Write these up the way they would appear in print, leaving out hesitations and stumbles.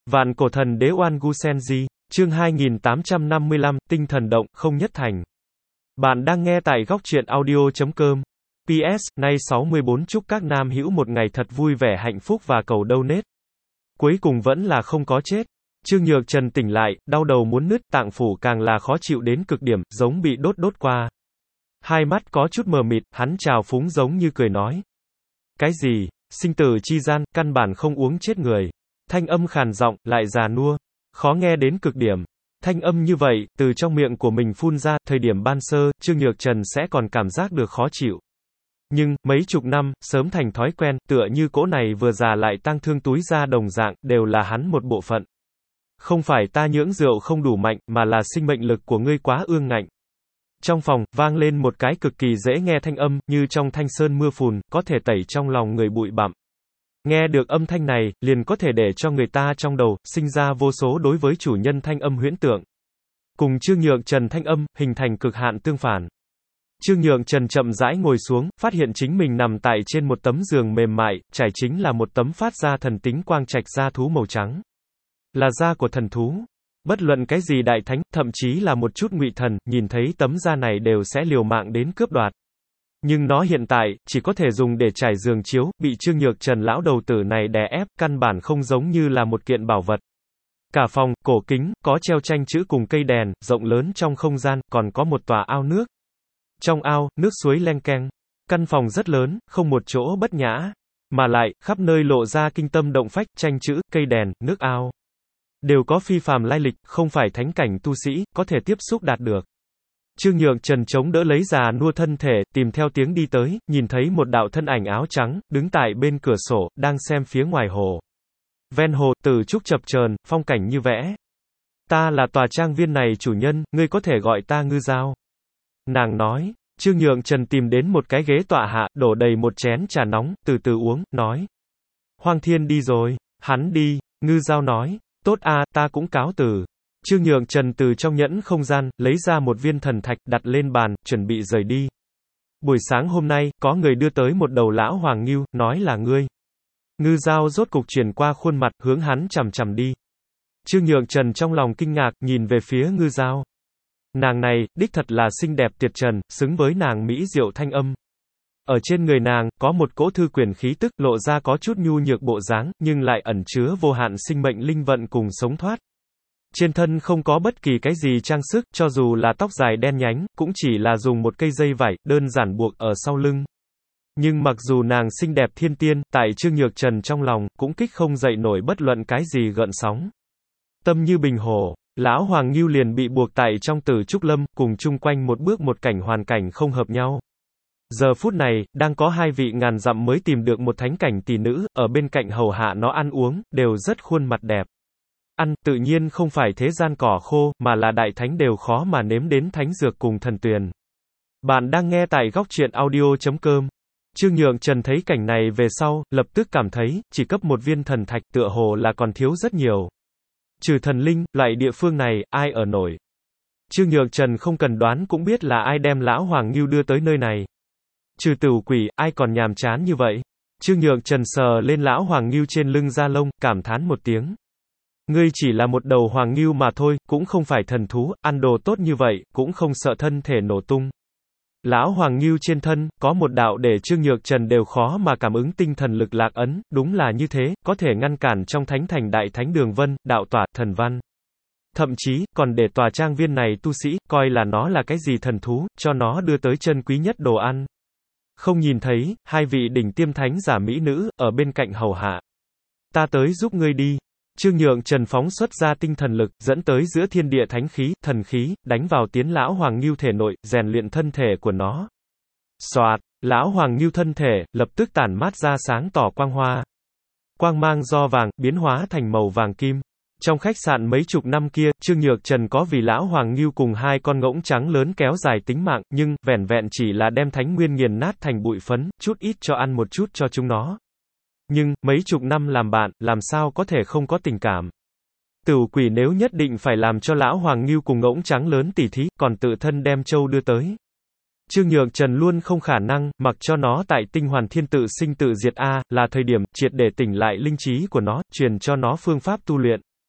Vạn cổ thần đế Oan Gu Senji, chương 2855, tinh thần động, không nhất thành. Bạn đang nghe tại góc truyện audio.com. PS, nay 64 chúc các nam hữu một ngày thật vui vẻ hạnh phúc và cầu donate. Cuối cùng vẫn là không có chết. Trương Nhược Trần tỉnh lại, đau đầu muốn nứt, tạng phủ càng là khó chịu đến cực điểm, giống bị đốt qua. Hai mắt có chút mờ mịt, hắn trào phúng giống như cười nói. Cái gì, sinh tử chi gian, căn bản không uống chết người. Thanh âm khàn giọng, lại già nua, khó nghe đến cực điểm. Thanh âm như vậy, từ trong miệng của mình phun ra, thời điểm ban sơ, Trương Nhược Trần sẽ còn cảm giác được khó chịu. Nhưng, mấy chục năm, sớm thành thói quen, tựa như cỗ này vừa già lại tang thương túi ra đồng dạng, đều là hắn một bộ phận. Không phải ta nhưỡng rượu không đủ mạnh, mà là sinh mệnh lực của ngươi quá ương ngạnh. Trong phòng, vang lên một cái cực kỳ dễ nghe thanh âm, như trong thanh sơn mưa phùn, có thể tẩy trong lòng người bụi bặm. Nghe được âm thanh này, liền có thể để cho người ta trong đầu, sinh ra vô số đối với chủ nhân thanh âm huyễn tượng. Cùng Trương Nhược Trần thanh âm, hình thành cực hạn tương phản. Trương Nhược Trần chậm rãi ngồi xuống, phát hiện chính mình nằm tại trên một tấm giường mềm mại, trải chính là một tấm phát ra thần tính quang trạch da thú màu trắng. Là da của thần thú. Bất luận cái gì đại thánh, thậm chí là một chút ngụy thần, nhìn thấy tấm da này đều sẽ liều mạng đến cướp đoạt. Nhưng nó hiện tại, chỉ có thể dùng để trải giường chiếu, bị Trương Nhược Trần lão đầu tử này đè ép, căn bản không giống như là một kiện bảo vật. Cả phòng, cổ kính, có treo tranh chữ cùng cây đèn, rộng lớn trong không gian, còn có một tòa ao nước. Trong ao, nước suối leng keng. Căn phòng rất lớn, không một chỗ bất nhã. Mà lại, khắp nơi lộ ra kinh tâm động phách, tranh chữ, cây đèn, nước ao. Đều có phi phàm lai lịch, không phải thánh cảnh tu sĩ, có thể tiếp xúc đạt được. Trương Nhược Trần chống đỡ lấy già nua thân thể, tìm theo tiếng đi tới, nhìn thấy một đạo thân ảnh áo trắng, đứng tại bên cửa sổ, đang xem phía ngoài hồ. Ven hồ, từ trúc chập chờn, phong cảnh như vẽ. Ta là tòa trang viên này chủ nhân, ngươi có thể gọi ta Ngư Giao. Nàng nói. Trương Nhược Trần tìm đến một cái ghế tọa hạ, đổ đầy một chén trà nóng, từ từ uống, nói. Hoang Thiên đi rồi. Hắn đi. Ngư Giao nói. Tốt a, ta cũng cáo từ. Trương Nhược Trần từ trong nhẫn không gian, lấy ra một viên thần thạch, đặt lên bàn, chuẩn bị rời đi. Buổi sáng hôm nay, có người đưa tới một đầu lão hoàng ngưu, nói là ngươi. Ngư Giao rốt cục chuyển qua khuôn mặt, hướng hắn chằm chằm đi. Trương Nhược Trần trong lòng kinh ngạc, nhìn về phía Ngư Giao. Nàng này, đích thật là xinh đẹp tuyệt trần, xứng với nàng mỹ diệu thanh âm. Ở trên người nàng, có một cỗ thư quyển khí tức, lộ ra có chút nhu nhược bộ dáng, nhưng lại ẩn chứa vô hạn sinh mệnh linh vận cùng sống thoát. Trên thân không có bất kỳ cái gì trang sức, cho dù là tóc dài đen nhánh, cũng chỉ là dùng một cây dây vải, đơn giản buộc ở sau lưng. Nhưng mặc dù nàng xinh đẹp thiên tiên, tại Trương Nhược Trần trong lòng, cũng kích không dậy nổi bất luận cái gì gợn sóng. Tâm như bình hồ, lão Hoàng Ngưu liền bị buộc tại trong Tử Trúc Lâm, cùng chung quanh một bước một cảnh hoàn cảnh không hợp nhau. Giờ phút này, đang có hai vị ngàn dặm mới tìm được một thánh cảnh tỷ nữ, ở bên cạnh hầu hạ nó ăn uống, đều rất khuôn mặt đẹp. Ăn, tự nhiên không phải thế gian cỏ khô, mà là đại thánh đều khó mà nếm đến thánh dược cùng thần tuyền. Bạn đang nghe tại góc truyện audio.com. Trương Nhược Trần thấy cảnh này về sau, lập tức cảm thấy, chỉ cấp một viên thần thạch tựa hồ là còn thiếu rất nhiều. Trừ thần linh, loại địa phương này, ai ở nổi. Trương Nhược Trần không cần đoán cũng biết là ai đem lão Hoàng Ngưu đưa tới nơi này. Trừ Tửu Quỷ, ai còn nhàm chán như vậy. Trương Nhược Trần sờ lên lão Hoàng Ngưu trên lưng da lông, cảm thán một tiếng. Ngươi chỉ là một đầu hoàng ngưu mà thôi, cũng không phải thần thú, ăn đồ tốt như vậy, cũng không sợ thân thể nổ tung. Lão hoàng ngưu trên thân, có một đạo để Trương Nhược Trần đều khó mà cảm ứng tinh thần lực lạc ấn, đúng là như thế, có thể ngăn cản trong thánh thành đại thánh đường vân, đạo tỏa, thần văn. Thậm chí, còn để tòa trang viên này tu sĩ, coi là nó là cái gì thần thú, cho nó đưa tới chân quý nhất đồ ăn. Không nhìn thấy, hai vị đỉnh tiêm thánh giả mỹ nữ, ở bên cạnh hầu hạ. Ta tới giúp ngươi đi. Trương Nhược Trần phóng xuất ra tinh thần lực, dẫn tới giữa thiên địa thánh khí, thần khí, đánh vào tiến lão Hoàng Ngưu thể nội, rèn luyện thân thể của nó. Soạt, lão Hoàng Ngưu thân thể, lập tức tản mát ra sáng tỏ quang hoa. Quang mang do vàng, biến hóa thành màu vàng kim. Trong khách sạn mấy chục năm kia, Trương Nhược Trần có vì lão Hoàng Ngưu cùng hai con ngỗng trắng lớn kéo dài tính mạng, nhưng, vẻn vẹn chỉ là đem thánh nguyên nghiền nát thành bụi phấn, chút ít cho ăn một chút cho chúng nó. Nhưng, mấy chục năm làm bạn, làm sao có thể không có tình cảm. Tửu Quỷ nếu nhất định phải làm cho lão Hoàng Ngưu cùng ngỗng trắng lớn tỉ thí, còn tự thân đem châu đưa tới. Trương Nhược Trần luôn không khả năng, mặc cho nó tại tinh hoàn thiên tự sinh tự diệt a, là thời điểm, triệt để tỉnh lại linh trí của nó, truyền cho nó phương pháp tu luyện.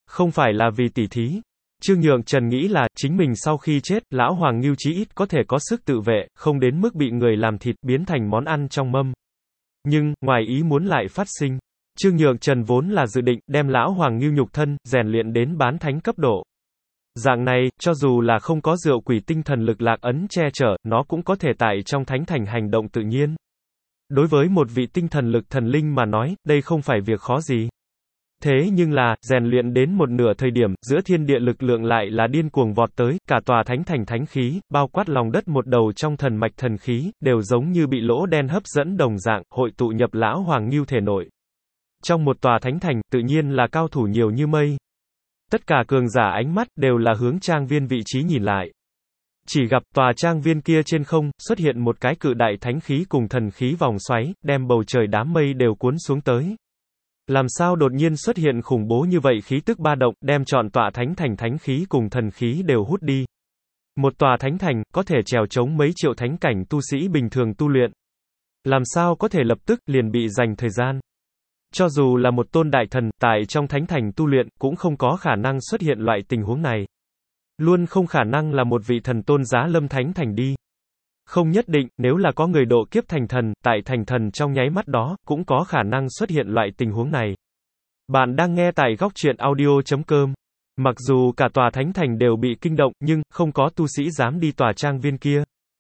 Không phải là vì tỉ thí. Trương Nhượng Trần nghĩ là, chính mình sau khi chết, lão Hoàng Ngưu chí ít có thể có sức tự vệ, không đến mức bị người làm thịt, biến thành món ăn trong mâm. Nhưng, ngoài ý muốn lại phát sinh. Trương Nhượng Trần vốn là dự định, đem lão Hoàng Ngưu nhục thân, rèn luyện đến bán thánh cấp độ. Dạng này, cho dù là không có rượu quỷ tinh thần lực lạc ấn che chở, nó cũng có thể tại trong thánh thành hành động tự nhiên. Đối với một vị tinh thần lực thần linh mà nói, đây không phải việc khó gì. Thế nhưng là, rèn luyện đến một nửa thời điểm, giữa thiên địa lực lượng lại là điên cuồng vọt tới, cả tòa thánh thành thánh khí, bao quát lòng đất một đầu trong thần mạch thần khí, đều giống như bị lỗ đen hấp dẫn đồng dạng, hội tụ nhập lão Hoàng Ngưu thể nội. Trong một tòa thánh thành, tự nhiên là cao thủ nhiều như mây. Tất cả cường giả ánh mắt, đều là hướng trang viên vị trí nhìn lại. Chỉ gặp tòa trang viên kia trên không, xuất hiện một cái cự đại thánh khí cùng thần khí vòng xoáy, đem bầu trời đám mây đều cuốn xuống tới. Làm sao đột nhiên xuất hiện khủng bố như vậy khí tức ba động, đem trọn tòa thánh thành thánh khí cùng thần khí đều hút đi. Một tòa thánh thành, có thể trèo chống mấy triệu thánh cảnh tu sĩ bình thường tu luyện. Làm sao có thể lập tức, liền bị dành thời gian. Cho dù là một tôn đại thần, tại trong thánh thành tu luyện, cũng không có khả năng xuất hiện loại tình huống này. Luôn không khả năng là một vị thần tôn giá lâm thánh thành đi. Không nhất định, nếu là có người độ kiếp thành thần, tại thành thần trong nháy mắt đó, cũng có khả năng xuất hiện loại tình huống này. Bạn đang nghe tại góc truyện audio.com. Mặc dù cả tòa thánh thành đều bị kinh động, nhưng, không có tu sĩ dám đi tòa trang viên kia.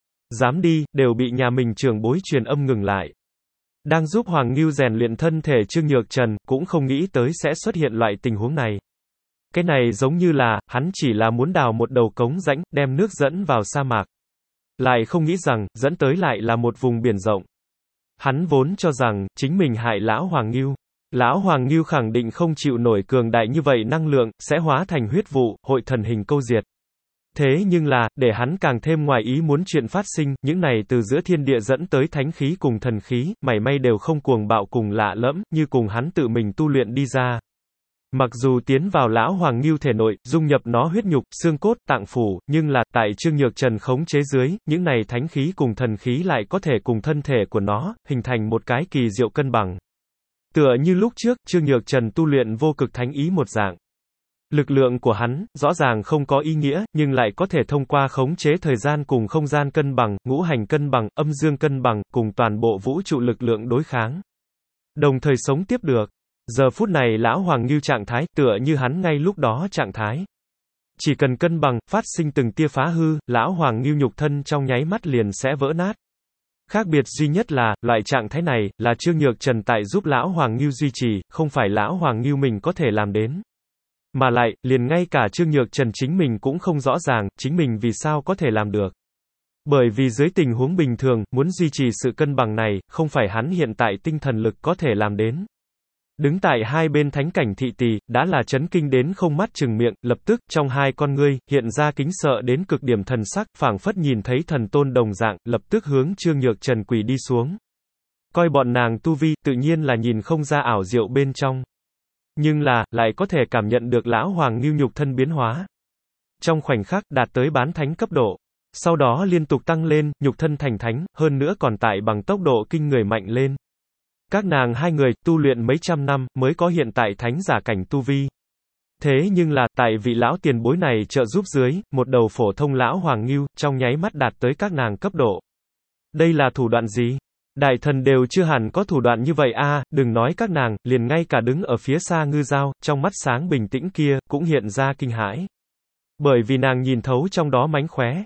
Dám đi, đều bị nhà mình trưởng bối truyền âm ngừng lại. Đang giúp Hoàng Ngưu rèn luyện thân thể Trương Nhược Trần, cũng không nghĩ tới sẽ xuất hiện loại tình huống này. Cái này giống như là, hắn chỉ là muốn đào một đầu cống rãnh, đem nước dẫn vào sa mạc. Lại không nghĩ rằng, dẫn tới lại là một vùng biển rộng. Hắn vốn cho rằng, chính mình hại lão Hoàng Ngưu. Lão Hoàng Ngưu khẳng định không chịu nổi cường đại như vậy năng lượng, sẽ hóa thành huyết vụ, hội thần hình câu diệt. Thế nhưng là, để hắn càng thêm ngoài ý muốn chuyện phát sinh, những này từ giữa thiên địa dẫn tới thánh khí cùng thần khí, mảy may đều không cuồng bạo cùng lạ lẫm, như cùng hắn tự mình tu luyện đi ra. Mặc dù tiến vào lão Hoàng Ngưu thể nội, dung nhập nó huyết nhục, xương cốt, tạng phủ, nhưng là, tại Trương Nhược Trần khống chế dưới, những này thánh khí cùng thần khí lại có thể cùng thân thể của nó, hình thành một cái kỳ diệu cân bằng. Tựa như lúc trước, Trương Nhược Trần tu luyện vô cực thánh ý một dạng. Lực lượng của hắn, rõ ràng không có ý nghĩa, nhưng lại có thể thông qua khống chế thời gian cùng không gian cân bằng, ngũ hành cân bằng, âm dương cân bằng, cùng toàn bộ vũ trụ lực lượng đối kháng. Đồng thời sống tiếp được. Giờ phút này lão Hoàng Ngưu trạng thái, tựa như hắn ngay lúc đó trạng thái. Chỉ cần cân bằng, phát sinh từng tia phá hư, lão Hoàng Ngưu nhục thân trong nháy mắt liền sẽ vỡ nát. Khác biệt duy nhất là, loại trạng thái này, là Trương Nhược Trần tại giúp lão Hoàng Ngưu duy trì, không phải lão Hoàng Ngưu mình có thể làm đến. Mà lại, liền ngay cả Trương Nhược Trần chính mình cũng không rõ ràng, chính mình vì sao có thể làm được. Bởi vì dưới tình huống bình thường, muốn duy trì sự cân bằng này, không phải hắn hiện tại tinh thần lực có thể làm đến. Đứng tại hai bên thánh cảnh thị tỳ, đã là chấn kinh đến không mắt chừng miệng, lập tức, trong hai con ngươi, hiện ra kính sợ đến cực điểm thần sắc, phảng phất nhìn thấy thần tôn đồng dạng, lập tức hướng Trương Nhược Trần quỳ đi xuống. Coi bọn nàng tu vi, tự nhiên là nhìn không ra ảo diệu bên trong. Nhưng là, lại có thể cảm nhận được lão Hoàng Ngưu nhục thân biến hóa. Trong khoảnh khắc, đạt tới bán thánh cấp độ. Sau đó liên tục tăng lên, nhục thân thành thánh, hơn nữa còn tại bằng tốc độ kinh người mạnh lên. Các nàng hai người, tu luyện mấy trăm năm, mới có hiện tại thánh giả cảnh tu vi. Thế nhưng là, tại vị lão tiền bối này trợ giúp dưới, một đầu phổ thông lão Hoàng Ngưu, trong nháy mắt đạt tới các nàng cấp độ. Đây là thủ đoạn gì? Đại thần đều chưa hẳn có thủ đoạn như vậy a, đừng nói các nàng, liền ngay cả đứng ở phía xa Ngư Dao, trong mắt sáng bình tĩnh kia, cũng hiện ra kinh hãi. Bởi vì nàng nhìn thấu trong đó mánh khóe.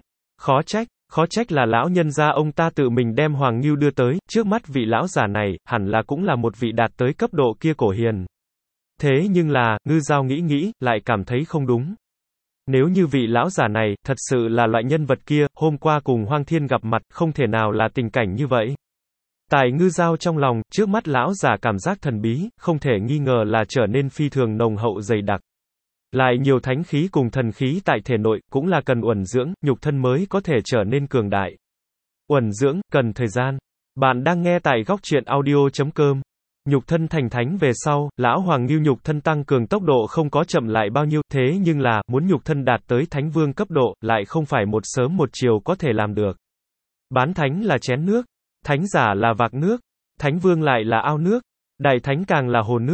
Khó trách là lão nhân gia ông ta tự mình đem Hoàng Ngưu đưa tới, trước mắt vị lão giả này, hẳn là cũng là một vị đạt tới cấp độ kia cổ hiền. Thế nhưng là, Ngư Dao nghĩ, lại cảm thấy không đúng. Nếu như vị lão giả này, thật sự là loại nhân vật kia, hôm qua cùng Hoang Thiên gặp mặt, không thể nào là tình cảnh như vậy. Tại Ngư Dao trong lòng, trước mắt lão giả cảm giác thần bí, không thể nghi ngờ là trở nên phi thường nồng hậu dày đặc. Lại nhiều thánh khí cùng thần khí tại thể nội, cũng là cần uẩn dưỡng, nhục thân mới có thể trở nên cường đại. Uẩn dưỡng, cần thời gian. Bạn đang nghe tại góc truyện audio.com. Nhục thân thành thánh về sau, lão Hoàng Ngưu nhục thân tăng cường tốc độ không có chậm lại bao nhiêu, thế nhưng là, muốn nhục thân đạt tới thánh vương cấp độ, lại không phải một sớm một chiều có thể làm được. Bán thánh là chén nước, thánh giả là vạc nước, thánh vương lại là ao nước, đại thánh càng là hồ nước.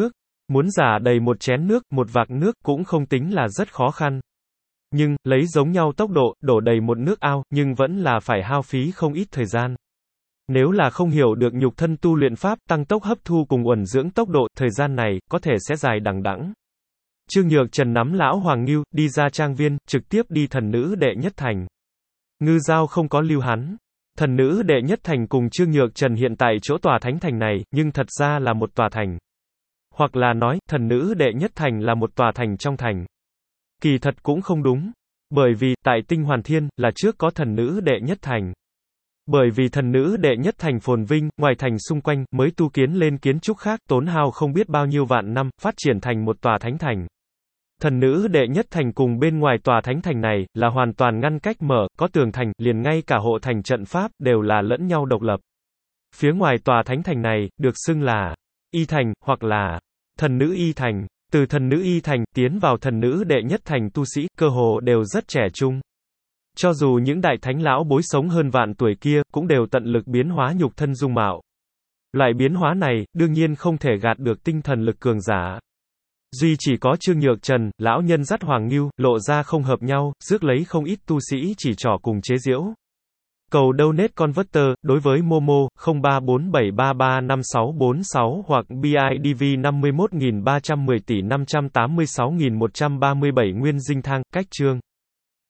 Muốn giả đầy một chén nước, một vạc nước cũng không tính là rất khó khăn. Nhưng, lấy giống nhau tốc độ, đổ đầy một nước ao, nhưng vẫn là phải hao phí không ít thời gian. Nếu là không hiểu được nhục thân tu luyện pháp, tăng tốc hấp thu cùng uẩn dưỡng tốc độ, thời gian này, có thể sẽ dài đằng đẵng. Trương Nhược Trần nắm lão Hoàng Ngưu, đi ra trang viên, trực tiếp đi thần nữ đệ nhất thành. Ngư Giao không có lưu hắn. Thần nữ đệ nhất thành cùng Trương Nhược Trần hiện tại chỗ tòa thánh thành này, nhưng thật ra là một tòa thành. Hoặc là nói, thần nữ đệ nhất thành là một tòa thành trong thành. Kỳ thật cũng không đúng. Bởi vì, tại Tinh Hoàn Thiên, là trước có thần nữ đệ nhất thành. Bởi vì thần nữ đệ nhất thành phồn vinh, ngoài thành xung quanh, mới tu kiến lên kiến trúc khác, tốn hao không biết bao nhiêu vạn năm, phát triển thành một tòa thánh thành. Thần nữ đệ nhất thành cùng bên ngoài tòa thánh thành này, là hoàn toàn ngăn cách mở, có tường thành, liền ngay cả hộ thành trận pháp, đều là lẫn nhau độc lập. Phía ngoài tòa thánh thành này, được xưng là Y Thành, hoặc là thần nữ Y Thành. Từ thần nữ Y Thành, tiến vào thần nữ đệ nhất thành tu sĩ, cơ hồ đều rất trẻ trung. Cho dù những đại thánh lão bối sống hơn vạn tuổi kia, cũng đều tận lực biến hóa nhục thân dung mạo. Loại biến hóa này, đương nhiên không thể gạt được tinh thần lực cường giả. Duy chỉ có Trương Nhược Trần, lão nhân dắt Hoàng Ngưu, lộ ra không hợp nhau, rước lấy không ít tu sĩ chỉ trỏ cùng chế giễu. Cầu donate converter, đối với Momo, 0347335646 hoặc BIDV 51310 tỷ 586137 Nguyên Dinh Thang, cách chương.